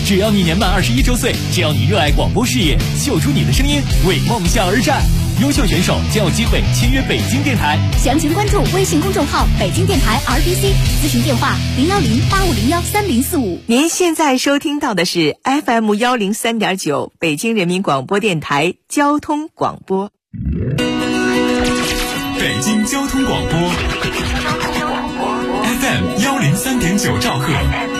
只要你年满21周岁，只要你热爱广播事业，秀出你的声音，为梦想而战。优秀选手将有机会签约北京电台。 详情关注微信公众号北京电台 RBC， 咨询电话010-8501-3045。 您现在收听到的是 FM 103.9北京人民广播电台交通广播。 北京交通广播 FM 103.9兆赫，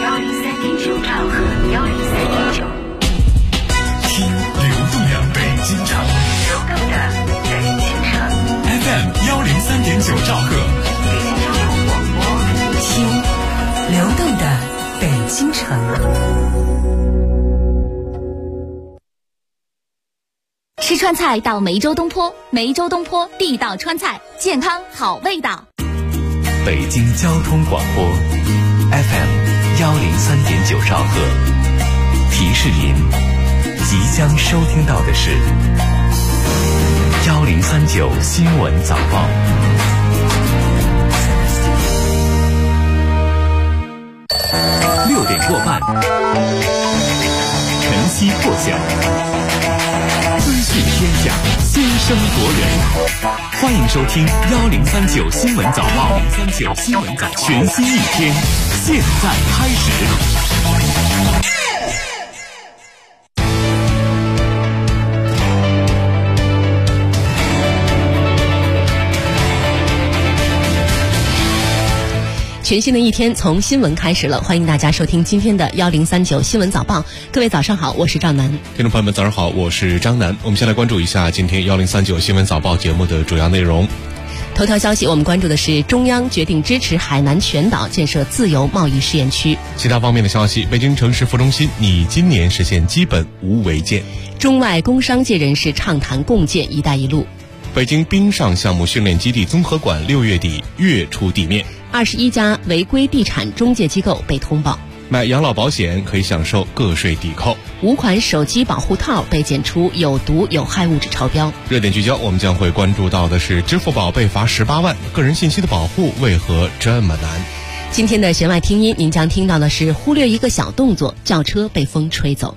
听流动的北京城，FM 103.9兆赫， 听流动的北京城。 吃川菜到梅州东坡，梅州东坡地道川菜，健康好味道。 北京交通广播 FM 103.9兆赫，提示您即将收听到的是1039新闻早报。6点过半，晨曦破晓，资讯天下，先声夺人。欢迎收听1039新闻早报，1039新闻早报，全新一天，现在开始。 全新的一天从新闻开始了，欢迎大家收听今天的1039新闻早报。各位早上好，我是赵楠。 听众朋友们早上好，我是张楠。我们先来关注一下今天1039新闻早报节目的主要内容。 头条消息，我们关注的是中央决定支持海南全岛建设自由贸易试验区。 其他方面的消息，北京城市服中心拟今年实现基本无违建。 中外工商界人士畅谈共建一带一路。 北京冰上项目训练基地综合馆6月底跃出地面。 21家违规地产中介机构被通报。 买养老保险可以享受个税抵扣。 5款手机保护套被检出有毒有害物质超标。 热点聚焦，我们将会关注到的是支付宝被罚18万，个人信息的保护为何这么难？ 今天的弦外听音，您将听到的是忽略一个小动作，轿车被风吹走。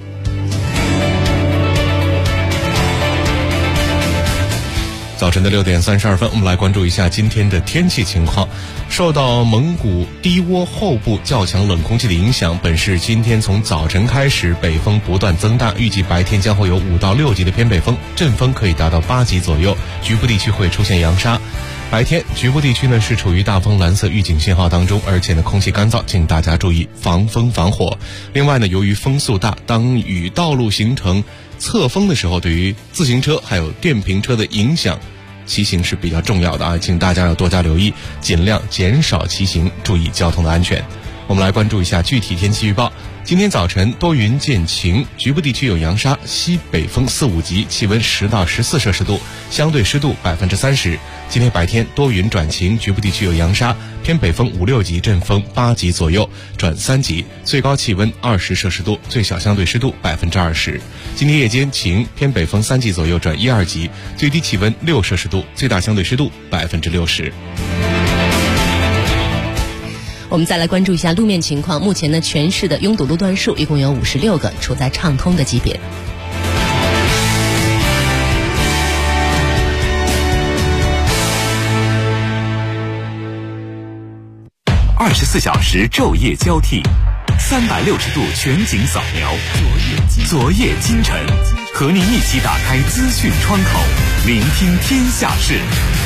早晨的6点32分，我们来关注一下今天的天气情况。受到蒙古低涡后部较强冷空气的影响，本市今天从早晨开始北风不断增大，预计白天将会有5到6级的偏北风，阵风可以达到8级左右，局部地区会出现扬沙。白天局部地区呢是处于大风蓝色预警信号当中，而且呢空气干燥，请大家注意防风防火。另外呢，由于风速大，当与道路形成侧风的时候，对于自行车还有电瓶车的影响，骑行是比较重要的啊，请大家要多加留意，尽量减少骑行，注意交通的安全。我们来关注一下具体天气预报。今天早晨多云见晴，局部地区有扬沙，西北风4、5级，气温10到14摄氏度，相对湿度30%。今天白天多云转晴，局部地区有扬沙，偏北风5、6级，阵风8级左右转3级，最高气温20摄氏度，最小相对湿度20%。今天夜间晴，偏北风3级左右转1、2级，最低气温6摄氏度，最大相对湿度60%。 我们再来关注一下路面情况。目前呢，全市的拥堵路段数一共有56个，处在畅通的级别。 24小时昼夜交替，360度全景扫描，昨夜今晨，和您一起打开资讯窗口，聆听天下事。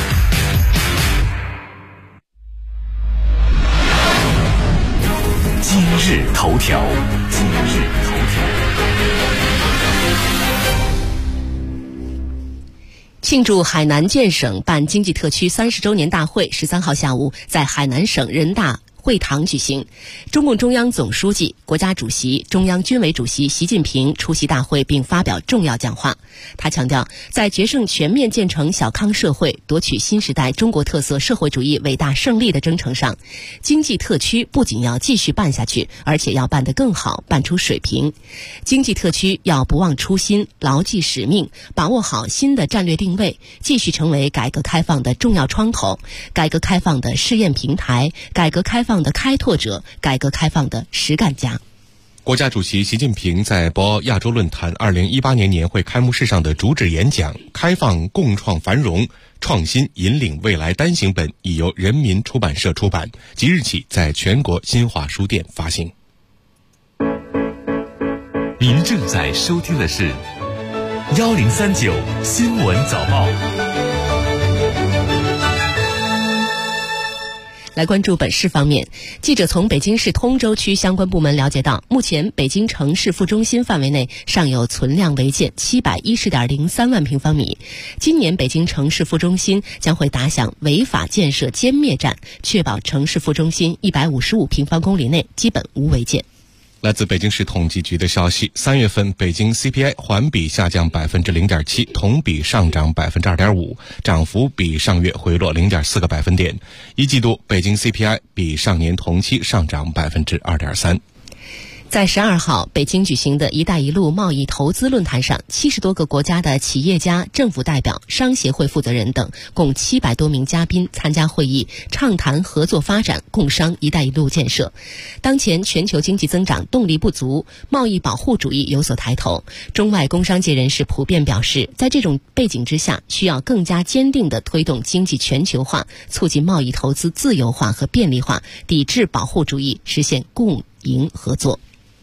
今日头条。 庆祝海南建省办经济特区30周年大会13号下午在海南省人大会堂举行，中共中央总书记、国家主席、中央军委主席习近平出席大会并发表重要讲话。他强调，在决胜全面建成小康社会、夺取新时代中国特色社会主义伟大胜利的征程上，经济特区不仅要继续办下去，而且要办得更好，办出水平。经济特区要不忘初心，牢记使命，把握好新的战略定位，继续成为改革开放的重要窗口，改革开放的试验平台，改革开放的开拓者，改革开放的实干家。 国家主席习近平在博鳌亚洲论坛2018年年会开幕式上的主旨演讲《开放共创繁荣，创新引领未来》单行本已由人民出版社出版，即日起在全国新华书店发行。 您正在收听的是1039新闻早报。 来关注本市方面，记者从北京市通州区相关部门了解到，目前北京城市副中心范围内尚有存量违建710.03万平方米。今年北京城市副中心将会打响违法建设歼灭战，确保城市副中心155平方公里内基本无违建。 来自北京市统计局的消息，3月份北京 CPI 环比下降0.7%，同比上涨2.5%，涨幅比上月回落0.4个百分点。一季度北京 CPI 比上年同期上涨2.3%。 在12号北京举行的一带一路贸易投资论坛上，70多个国家的企业家、政府代表、商协会负责人等共700多名嘉宾参加会议，畅谈合作发展、共商一带一路建设。当前全球经济增长动力不足，贸易保护主义有所抬头，中外工商界人士普遍表示，在这种背景之下，需要更加坚定地推动经济全球化，促进贸易投资自由化和便利化，抵制保护主义，实现共赢合作。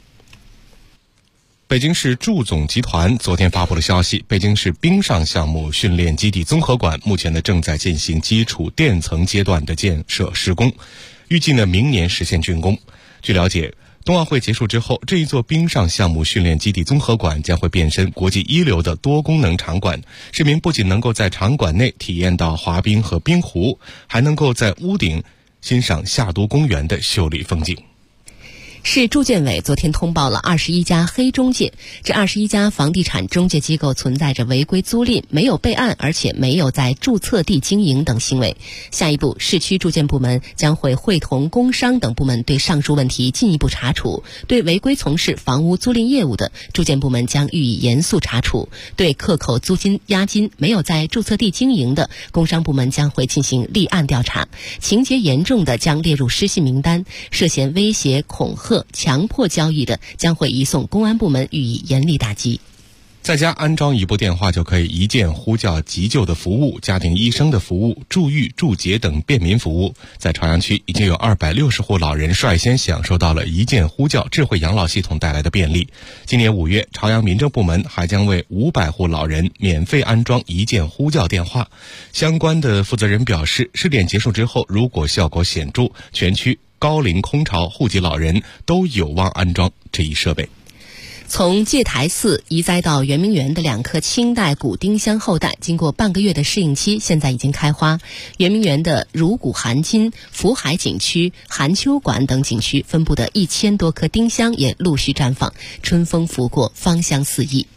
北京市驻总集团昨天发布了消息，北京市冰上项目训练基地综合馆目前正在进行基础垫层阶段的建设施工，预计明年实现竣工。据了解，冬奥会结束之后，这一座冰上项目训练基地综合馆将会变身国际一流的多功能场馆，市民不仅能够在场馆内体验到滑冰和冰壶，还能够在屋顶欣赏夏都公园的秀丽风景。 市住建委昨天通报了21家黑中介，这21家房地产中介机构存在着违规租赁、没有备案，而且没有在注册地经营等行为。下一步，市区住建部门将会会同工商等部门对上述问题进一步查处，对违规从事房屋租赁业务的，住建部门将予以严肃查处；对克扣租金、押金、没有在注册地经营的，工商部门将会进行立案调查，情节严重的将列入失信名单，涉嫌威胁、恐吓、强迫交易的，将会移送公安部门予以严厉打击。 在家安装一部电话就可以一键呼叫急救的服务、家庭医生的服务、助育、助洁等便民服务。在朝阳区已经有260户老人率先享受到了一键呼叫智慧养老系统带来的便利。今年5月，朝阳民政部门还将为500户老人免费安装一键呼叫电话。相关的负责人表示，试点结束之后，如果效果显著，全区高龄空巢户籍老人都有望安装这一设备。 从戒台寺移栽到圆明园的2棵清代古丁香后代，经过半个月的适应期，现在已经开花。圆明园的如古含金、福海景区、含秋馆等景区分布的1000多棵丁香也陆续绽放，春风拂过，芳香四溢。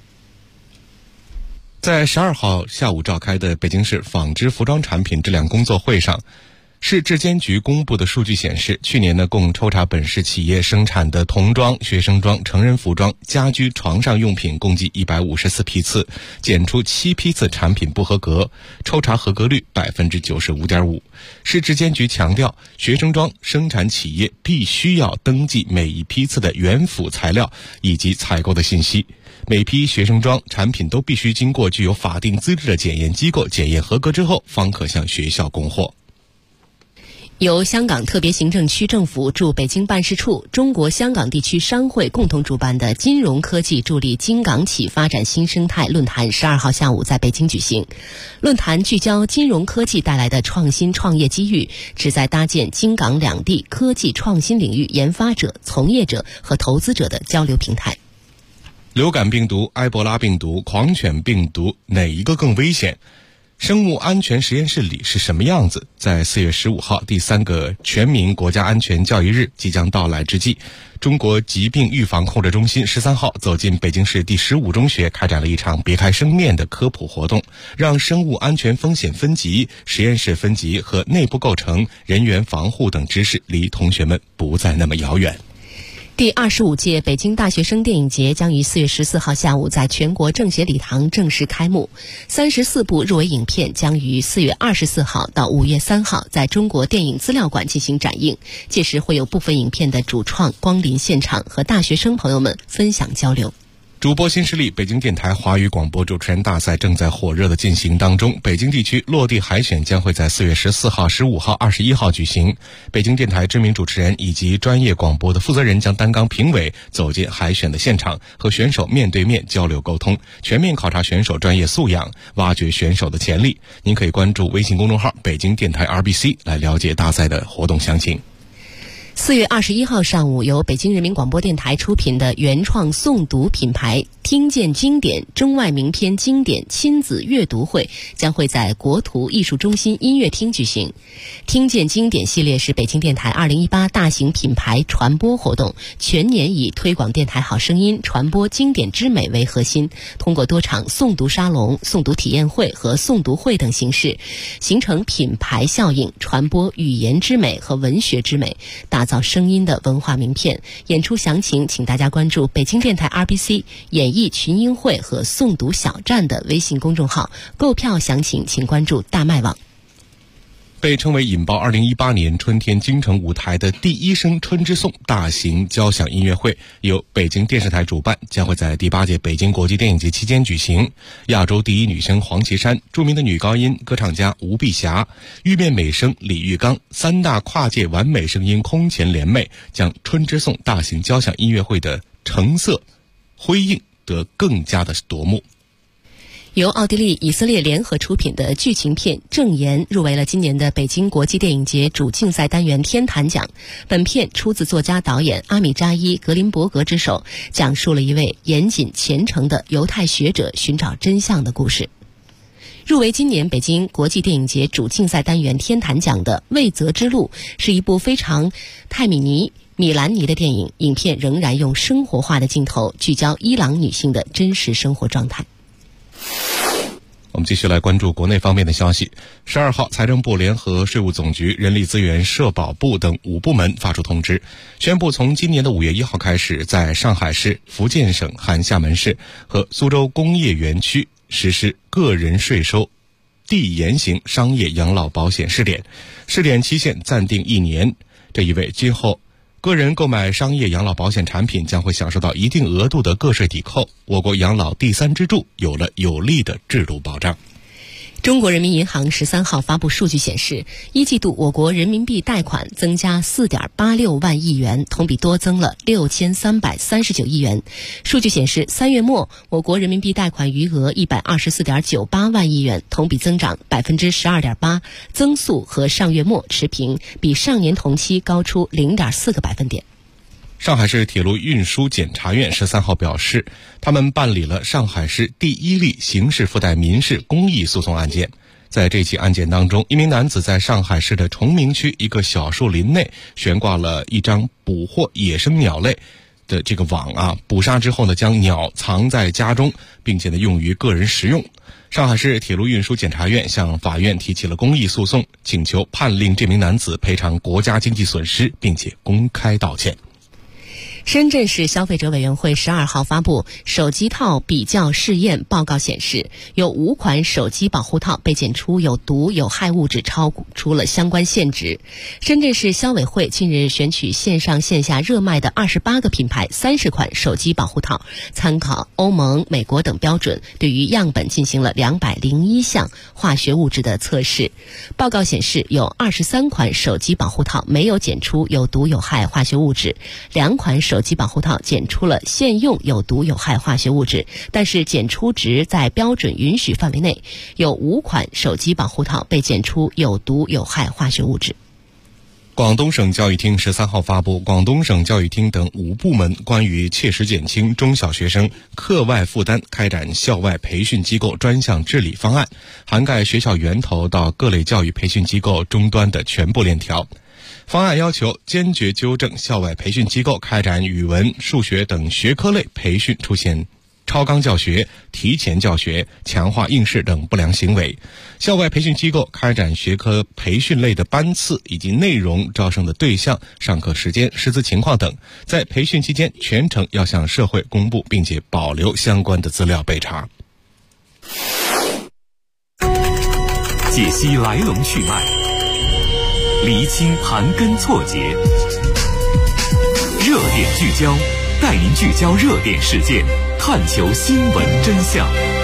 在12号下午召开的北京市纺织服装产品质量工作会上，市质监局公布的数据显示，去年共抽查本市企业生产的童装、学生装、成人服装、家居床上用品共计154批次，检出7批次产品不合格，抽查合格率95.5%。市质监局强调，学生装生产企业必须要登记每一批次的原辅材料以及采购的信息。每批学生装产品都必须经过具有法定资质的检验机构检验合格之后，方可向学校供货。 由香港特别行政区政府驻北京办事处、中国香港地区商会共同主办的金融科技助力京港企发展新生态论坛12号下午在北京举行。论坛聚焦金融科技带来的创新创业机遇，旨在搭建京港两地科技创新领域研发者、从业者和投资者的交流平台。 流感病毒、埃博拉病毒、狂犬病毒哪一个更危险？生物安全实验室里是什么样子？在4月15号第3个全民国家安全教育日即将到来之际，中国疾病预防控制中心13号走进北京市第15中学，开展了一场别开生面的科普活动，让生物安全风险分级、实验室分级和内部构成、人员防护等知识离同学们不再那么遥远。 第25届北京大学生电影节将于4月14号下午在全国政协礼堂正式开幕。34部入围影片将于4月24号到5月3号在中国电影资料馆进行展映，届时会有部分影片的主创光临现场，和大学生朋友们分享交流。 主播新势力北京电台华语广播主持人大赛正在火热的进行当中，北京地区落地海选将会在4月14号、15号、21号举行。北京电台知名主持人以及专业广播的负责人将担纲评委，走进海选的现场，和选手面对面交流沟通，全面考察选手专业素养，挖掘选手的潜力。您可以关注微信公众号北京电台 RBC 来了解大赛的活动详情。 4月21号上午，由北京人民广播电台出品的原创诵读品牌听见经典中外名篇经典亲子阅读会将会在国图艺术中心音乐厅举行。听见经典系列是北京电台2018大型品牌传播活动，全年以推广电台好声音、传播经典之美为核心，通过多场诵读沙龙、诵读体验会和诵读会等形式，形成品牌效应，传播语言之美和文学之美，打造声音的文化名片。演出详情请大家关注北京电台 RBC 演艺群英会和诵读小站的微信公众号，购票详情请关注大麦网。 被称为引爆2018年春天京城舞台的第一声春之颂大型交响音乐会，由北京电视台主办，将会在第8届北京国际电影节期间举行。亚洲第一女声黄绮珊、著名的女高音歌唱家吴碧霞、玉面美声李玉刚3大跨界完美声音空前联袂，将春之颂大型交响音乐会的成色辉映得更加的夺目。 由奥地利、以色列联合出品的剧情片《正言》入围了今年的北京国际电影节主竞赛单元天坛奖。本片出自作家导演阿米扎伊·格林伯格之手，讲述了一位严谨虔诚的犹太学者寻找真相的故事。入围今年北京国际电影节主竞赛单元天坛奖的《未择之路》是一部非常泰米兰尼的电影，影片仍然用生活化的镜头聚焦伊朗女性的真实生活状态。 我们继续来关注国内方面的消息。12号，财政部联合税务总局、人力资源社保部等5部门发出通知，宣布从今年的5月1号开始，在上海市、福建省含厦门市和苏州工业园区实施个人税收递延型商业养老保险试点，试点期限暂定1年。这意味今后个人购买商业养老保险产品将会享受到一定额度的个税抵扣，我国养老第3支柱有了有力的制度保障。 中国人民银行13号发布数据显示，1季度我国人民币贷款增加 4.86 万亿元，同比多增了6339亿元。数据显示，3月末我国人民币贷款余额 124.98 万亿元，同比增长 12.8%， 增速和上月末持平，比上年同期高出 0.4个百分点。 上海市铁路运输检察院13号表示，他们办理了上海市第1例刑事附带民事公益诉讼案件。在这起案件当中，一名男子在上海市的崇明区一个小树林内悬挂了一张捕获野生鸟类的这个网捕杀之后呢，将鸟藏在家中，并且呢用于个人食用。上海市铁路运输检察院向法院提起了公益诉讼，请求判令这名男子赔偿国家经济损失，并且公开道歉。 深圳市消费者委员会12号发布手机套比较试验报告显示，有5款手机保护套被检出有毒有害物质超出了相关限值。深圳市消委会近日选取线上线下热卖的28个品牌30款手机保护套，参考欧盟、美国等标准，对于样本进行了201项化学物质的测试。报告显示，有23款手机保护套没有检出有毒有害化学物质，2款手机保护套检出了现用有毒有害化学物质，但是检出值在标准允许范围内。有5款手机保护套被检出有毒有害化学物质。 广东省教育厅13号发布广东省教育厅等5部门关于切实减轻中小学生课外负担开展校外培训机构专项治理方案，涵盖学校源头到各类教育培训机构终端的全部链条。方案要求坚决纠正校外培训机构开展语文、数学等学科类培训出现超纲教学、提前教学、强化应试等不良行为。校外培训机构开展学科培训类的班次以及内容、招生的对象、上课时间、师资情况等，在培训期间全程要向社会公布，并且保留相关的资料备查。 解析来龙去脉，厘清盘根错节，热点聚焦，带您聚焦热点事件，探求新闻真相。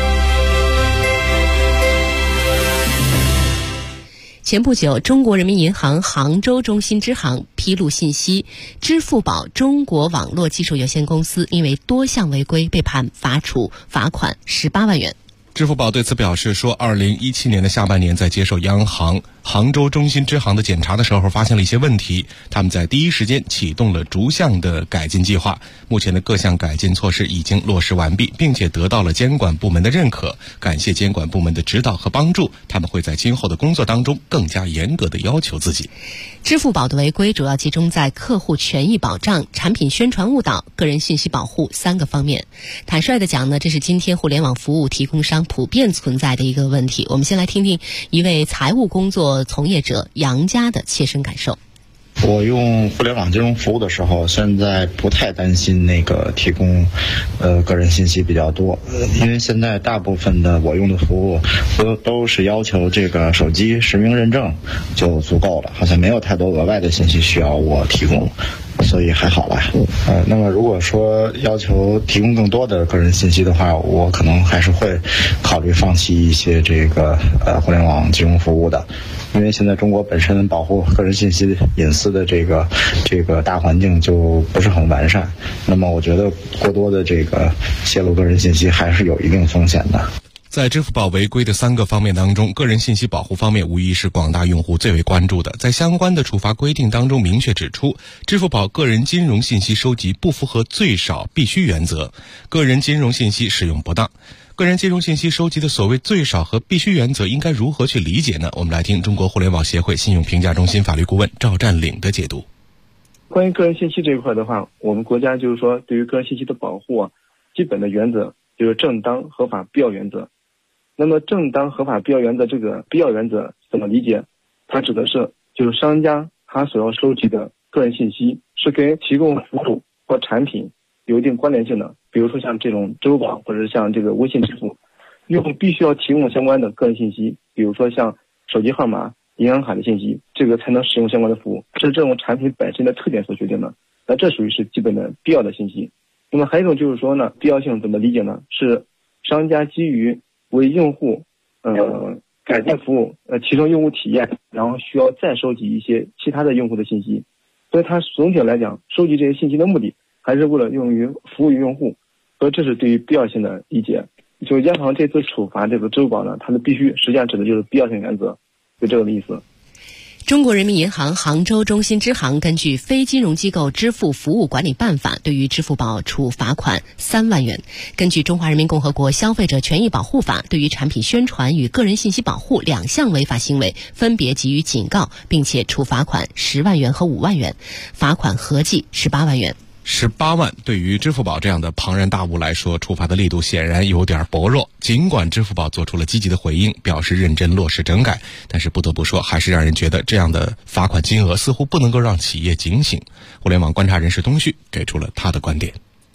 前不久，中国人民银行杭州中心支行披露信息，支付宝中国网络技术有限公司因为多项违规被判罚处罚款18万元。 支付宝对此表示说，2017年的下半年在接受央行杭州中心支行的检查的时候，发现了一些问题，他们在第一时间启动了逐项的改进计划。目前的各项改进措施已经落实完毕，并且得到了监管部门的认可。感谢监管部门的指导和帮助，他们会在今后的工作当中更加严格的要求自己。 支付宝的违规主要集中在客户权益保障、产品宣传误导、个人信息保护3个方面。坦率地讲呢，这是今天互联网服务提供商普遍存在的一个问题。我们先来听听一位财务工作从业者杨佳的切身感受。 我用互联网金融服务的时候，现在不太担心那个提供个人信息比较多，因为现在大部分的我用的服务都是要求这个手机实名认证就足够了，好像没有太多额外的信息需要我提供，所以还好吧。那么如果说要求提供更多的个人信息的话，我可能还是会考虑放弃一些这个互联网金融服务的，因为现在中国本身保护个人信息隐私的这个大环境就不是很完善，那么我觉得过多的这个泄露个人信息还是有一定风险的。 在支付宝违规的3个方面当中，个人信息保护方面无疑是广大用户最为关注的。在相关的处罚规定当中明确指出，支付宝个人金融信息收集不符合最少必须原则，个人金融信息使用不当。个人金融信息收集的所谓最少和必须原则应该如何去理解呢？我们来听中国互联网协会信用评价中心法律顾问赵占领的解读。 关于个人信息这一块的话，我们国家就是说对于个人信息的保护基本的原则就是正当、合法、必要原则。那么正当、合法、必要原则，这个必要原则怎么理解？它指的是就是商家他所要收集的个人信息是跟提供服务或产品有一定关联性的，比如说像这种支付宝或者是像这个微信支付，用户必须要提供相关的个人信息，比如说像手机号码、银行卡的信息，这个才能使用相关的服务，这是这种产品本身的特点所决定的。那这属于是基本的必要的信息。那么还有一种就是说呢，必要性怎么理解呢？是商家基于为用户改进服务提升用户体验，然后需要再收集一些其他的用户的信息，所以它总体来讲收集这些信息的目的还是为了用于服务于用户，所以这是对于必要性的理解。就央行这次处罚这个支付宝呢，它的必须实际上指的就是必要性原则，就这个意思。 中国人民银行杭州中心支行根据《非金融机构支付服务管理办法》对于支付宝处罚款3万元。根据《中华人民共和国消费者权益保护法》，对于产品宣传与个人信息保护2项违法行为，分别给予警告，并且处罚款10万元和5万元，罚款合计18万元。 18万对于支付宝这样的庞然大物来说，处罚的力度显然有点薄弱。尽管支付宝做出了积极的回应，表示认真落实整改，但是不得不说，还是让人觉得这样的罚款金额似乎不能够让企业警醒。互联网观察人士东旭给出了他的观点。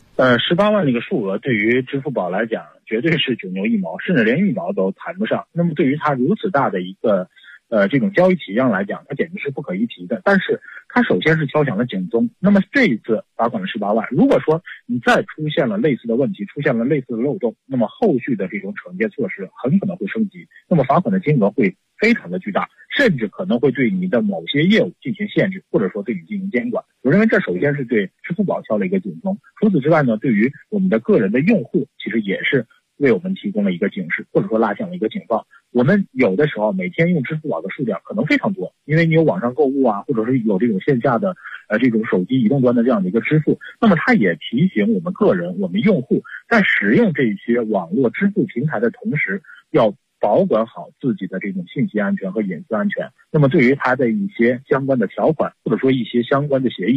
18万这个数额对于支付宝来讲，绝对是九牛一毛，甚至连1毛都谈不上。那么对于它如此大的一个这种交易体量来讲，它简直是不可一提的。但是它首先是敲响了警钟。那么这一次罚款了18万，如果说你再出现了类似的问题，出现了类似的漏洞，那么后续的这种惩戒措施很可能会升级，那么罚款的金额会非常的巨大，甚至可能会对你的某些业务进行限制，或者说对你进行监管。我认为这首先是对支付宝敲了一个警钟。除此之外呢，对于我们的个人的用户，其实也是为我们提供了一个警示，或者说拉响了一个警报。我们有的时候每天用支付宝的数量可能非常多，因为你有网上购物啊，或者是有这种线下的这种手机移动端的这样的一个支付，那么它也提醒我们个人、我们用户在使用这些网络支付平台的同时，要保管好自己的这种信息安全和隐私安全。那么对于它的一些相关的条款，或者说一些相关的协议，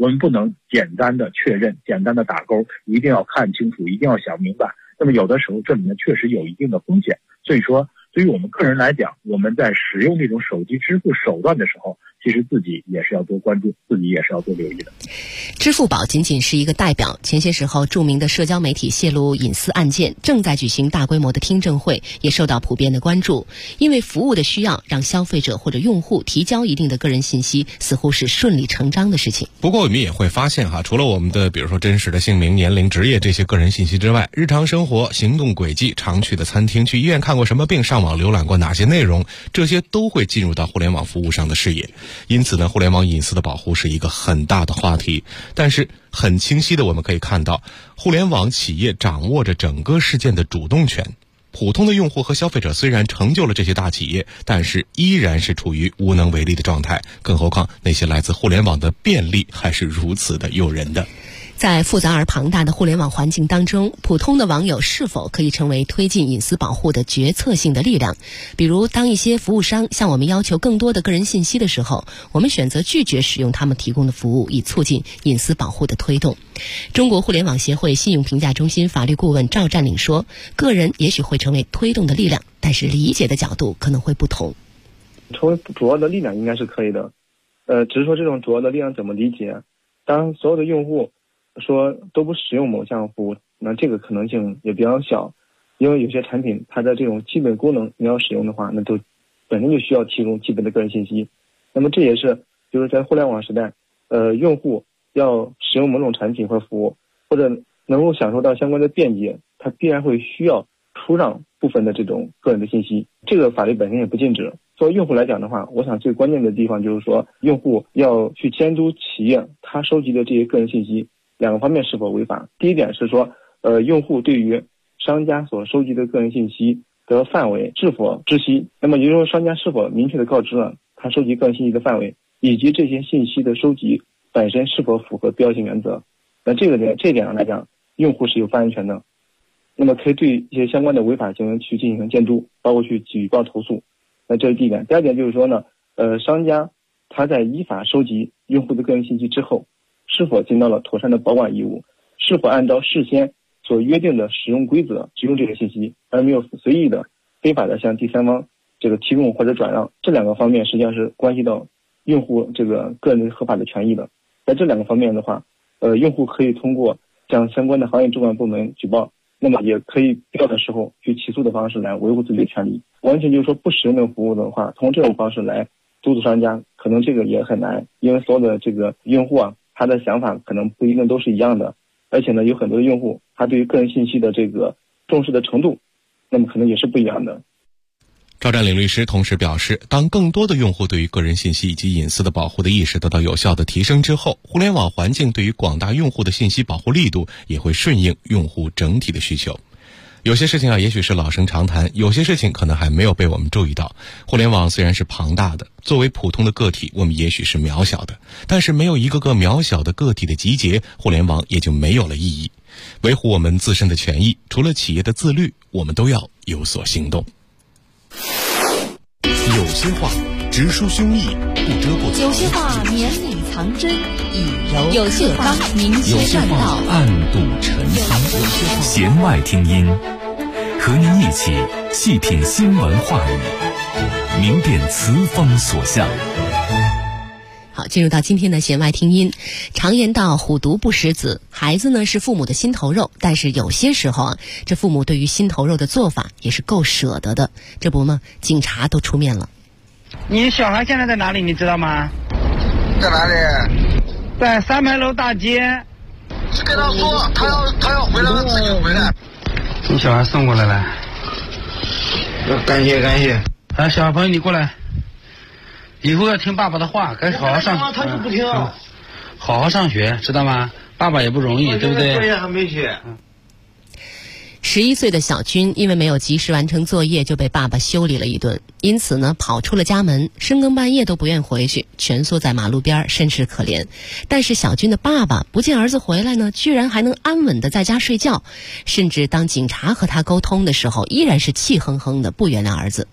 我们不能简单的确认、简单的打勾，一定要看清楚，一定要想明白。那么有的时候这里面确实有一定的风险，所以说对于我们个人来讲，我们在使用这种手机支付手段的时候，其实自己也是要多关注，自己也是要多留意的。 支付宝仅仅是一个代表，前些时候著名的社交媒体泄露隐私案件正在举行大规模的听证会，也受到普遍的关注。因为服务的需要，让消费者或者用户提交一定的个人信息，似乎是顺理成章的事情。 不过我们也会发现除了我们的比如说真实的姓名、年龄、职业这些个人信息之外，日常生活、行动轨迹、常去的餐厅、去医院看过什么病、上网浏览过哪些内容，这些都会进入到互联网服务上的视野。因此呢，互联网隐私的保护是一个很大的话题。但是很清晰的我们可以看到，互联网企业掌握着整个事件的主动权。普通的用户和消费者虽然成就了这些大企业，但是依然是处于无能为力的状态，更何况那些来自互联网的便利还是如此的诱人的。 在复杂而庞大的互联网环境当中，普通的网友是否可以成为推进隐私保护的决策性的力量？比如当一些服务商向我们要求更多的个人信息的时候，我们选择拒绝使用他们提供的服务，以促进隐私保护的推动。中国互联网协会信用评价中心法律顾问赵占领说，个人也许会成为推动的力量，但是理解的角度可能会不同。 成为主要的力量应该是可以的，只是说这种主要的力量怎么理解？当所有的用户说都不使用某项服务，那这个可能性也比较小，因为有些产品它的这种基本功能你要使用的话，那都本身就需要提供基本的个人信息。那么这也是就是在互联网时代，用户要使用某种产品或服务，或者能够享受到相关的便捷，它必然会需要出让部分的这种个人的信息。这个法律本身也不禁止。作为用户来讲的话，我想最关键的地方就是说，用户要去监督企业他收集的这些个人信息两个方面是否违法。第一点是说，用户对于商家所收集的个人信息的范围是否知悉，那么也就是说商家是否明确的告知了他收集个人信息的范围，以及这些信息的收集本身是否符合必要性原则。那这点上来讲，用户是有发言权的，那么可以对一些相关的违法行为去进行监督，包括去举报投诉。那这是第一点。第二点就是说呢，商家他在依法收集用户的个人信息之后，是否尽到了妥善的保管义务，是否按照事先所约定的使用规则使用这个信息，而没有随意的非法的向第三方这个提供或者转让。这两个方面实际上是关系到用户这个个人合法的权益的。在这两个方面的话，用户可以通过向相关的行业主管部门举报，那么也可以必要的时候去起诉的方式来维护自己的权利。完全就是说不使用这个服务的话，通过这种方式来督促商家，可能这个也很难，因为所有的这个用户他的想法可能不一定都是一样的，而且呢，有很多的用户他对于个人信息的这个重视的程度，那么可能也是不一样的。 赵占领律师同时表示，当更多的用户对于个人信息以及隐私的保护的意识得到有效的提升之后，互联网环境对于广大用户的信息保护力度也会顺应用户整体的需求。有些事情也许是老生常谈，有些事情可能还没有被我们注意到。互联网虽然是庞大的，作为普通的个体，我们也许是渺小的，但是没有一个个渺小的个体的集结，互联网也就没有了意义。维护我们自身的权益，除了企业的自律，我们都要有所行动。 有些话直抒胸臆，不遮不藏； 有些话绵里藏针，以柔有些话明有些切善道， 话暗度陈仓。弦外听音，和您一起细品新闻话语，明辨词风所向。 好，进入到今天的弦外听音。常言道，虎毒不食子，孩子呢是父母的心头肉，但是有些时候这父母对于心头肉的做法也是够舍得的。这不嘛，警察都出面了。 你小孩现在在哪里你知道吗？ 在哪里？ 在三牌楼大街。 是跟他说他要回来，他自己回来。 你小孩送过来了。 感谢。 哎，小朋友你过来，以后要听爸爸的话，该好好上学。 他就不听。 好好上学，知道吗？爸爸也不容易，对不对？ 作业还没写。 11岁的小军因为没有及时完成作业，就被爸爸修理了一顿，因此呢跑出了家门，深更半夜都不愿回去，蜷缩在马路边，甚是可怜。但是小军的爸爸不见儿子回来呢，居然还能安稳地在家睡觉，甚至当警察和他沟通的时候，依然是气哼哼的，不原谅儿子。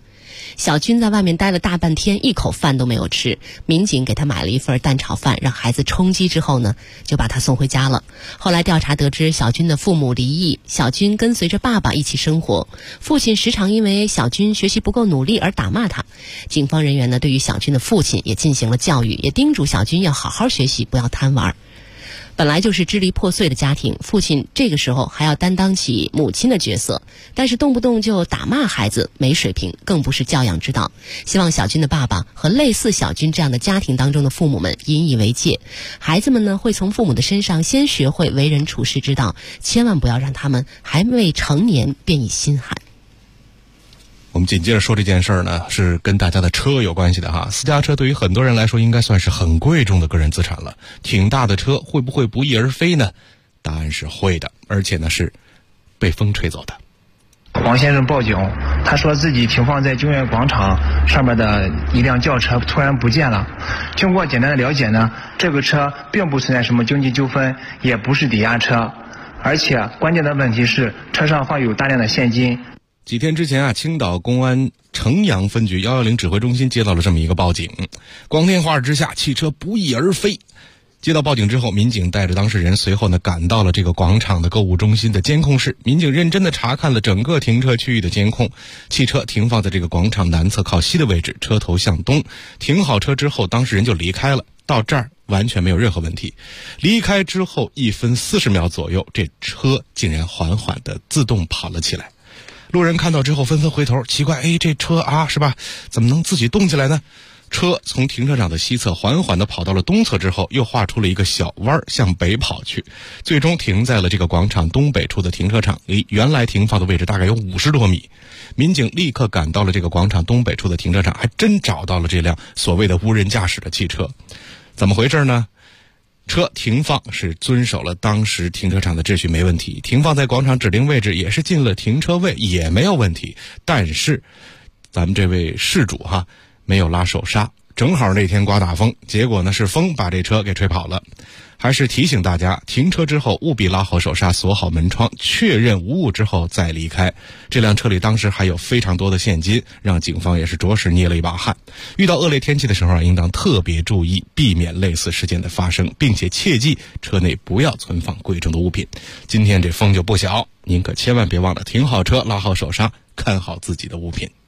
小军在外面待了大半天，一口饭都没有吃。民警给他买了一份蛋炒饭，让孩子充饥之后呢，就把他送回家了。后来调查得知，小军的父母离异，小军跟随着爸爸一起生活，父亲时常因为小军学习不够努力而打骂他。警方人员呢，对于小军的父亲也进行了教育，也叮嘱小军要好好学习，不要贪玩。本来就是支离破碎的家庭，父亲这个时候还要担当起母亲的角色，但是动不动就打骂孩子，没水平，更不是教养之道。希望小军的爸爸和类似小军这样的家庭当中的父母们引以为戒，孩子们呢会从父母的身上先学会为人处事之道，千万不要让他们还未成年便已心寒。 我们紧接着说这件事儿呢，是跟大家的车有关系的哈。私家车对于很多人来说应该算是很贵重的个人资产了，挺大的车会不会不翼而飞呢？答案是会的，而且呢是被风吹走的。 王先生报警，他说自己停放在经苑广场上面的一辆轿车突然不见了。经过简单的了解呢，这个车并不存在什么经济纠纷，也不是抵押车，而且关键的问题是车上放有大量的现金。 几天之前啊，青岛公安城阳分局110指挥中心接到了这么一个报警，光天化日之下，汽车不翼而飞。接到报警之后，民警带着当事人随后呢赶到了这个广场的购物中心的监控室。民警认真的查看了整个停车区域的监控，汽车停放在这个广场南侧靠西的位置，车头向东。停好车之后，当事人就离开了，到这儿完全没有任何问题。离开之后1分40秒左右，这车竟然缓缓的自动跑了起来。路人看到之后纷纷回头，奇怪，这车啊，是吧？怎么能自己动起来呢？车从停车场的西侧缓缓地跑到了东侧之后，又画出了一个小弯向北跑去，最终停在了这个广场东北处的停车场，离原来停放的位置大概有50多米。民警立刻赶到了这个广场东北处的停车场，还真找到了这辆所谓的无人驾驶的汽车。怎么回事呢？车停放是遵守了当时停车场的秩序，没问题，停放在广场指定位置也是进了停车位，也没有问题。但是咱们这位事主没有拉手刹，正好那天刮大风，结果呢是风把这车给吹跑了。还是提醒大家，停车之后务必拉好手刹，锁好门窗，确认无误之后再离开。这辆车里当时还有非常多的现金，让警方也是着实捏了一把汗。遇到恶劣天气的时候应当特别注意，避免类似事件的发生，并且切记车内不要存放贵重的物品。今天这风就不小，您可千万别忘了停好车，拉好手刹，看好自己的物品。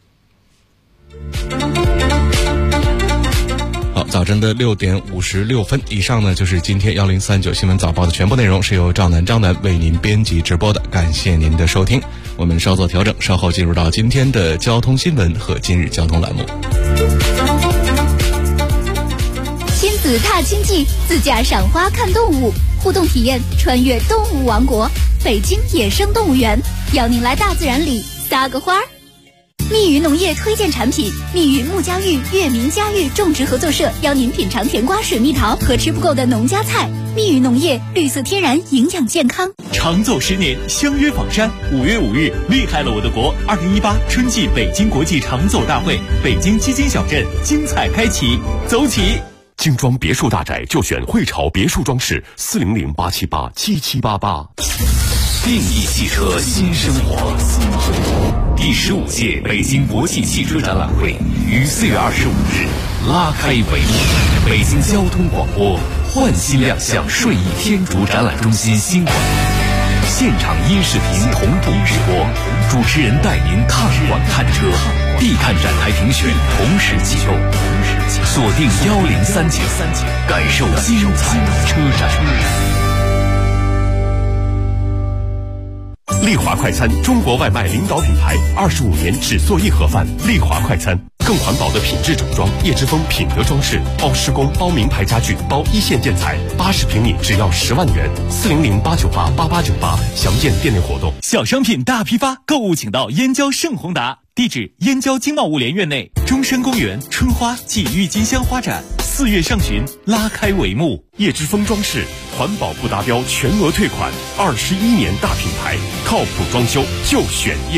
好，早晨的6点56分，以上呢就是今天1039新闻早报的全部内容，是由张楠为您编辑直播的，感谢您的收听。我们稍作调整，稍后进入到今天的交通新闻和今日交通栏目。 亲子踏青记，自驾赏花看动物，互动体验穿越动物王国，北京野生动物园，邀您来大自然里撒个花儿。密语农业推荐产品，密语木家峪月明家峪种植合作社邀您品尝甜瓜、水蜜桃和吃不够的农家菜。密语农业，绿色天然，营养健康。 长走10年，相约房山。5月5日，厉害了我的国！2018春季北京国际长走大会，北京基金小镇精彩开启，走起！ 精装别墅大宅就选汇潮别墅装饰，400-878-7788。 定义汽车新生活。第15届北京国际汽车展览会于4月25日拉开帷幕。北京交通广播焕新亮相顺义天竺展览中心新馆，现场音视频同步直播，主持人带您看馆看车，必看展台评选同时启动，锁定1039，感受精彩车展。 丽华快餐，中国外卖领导品牌，25年只做一盒饭。丽华快餐，更环保的品质整装，叶之峰品德装饰，包施工，包名牌家具，包一线建材，80平米只要10万元。400-898-8898，详见店内活动。 小商品大批发，购物请到燕郊盛宏达，地址燕郊经贸物联院内中山公园春花暨郁金香花展，4月上旬拉开帷幕。 叶之峰装饰，环保不达标全额退款，21年大品牌，靠谱装修就选叶。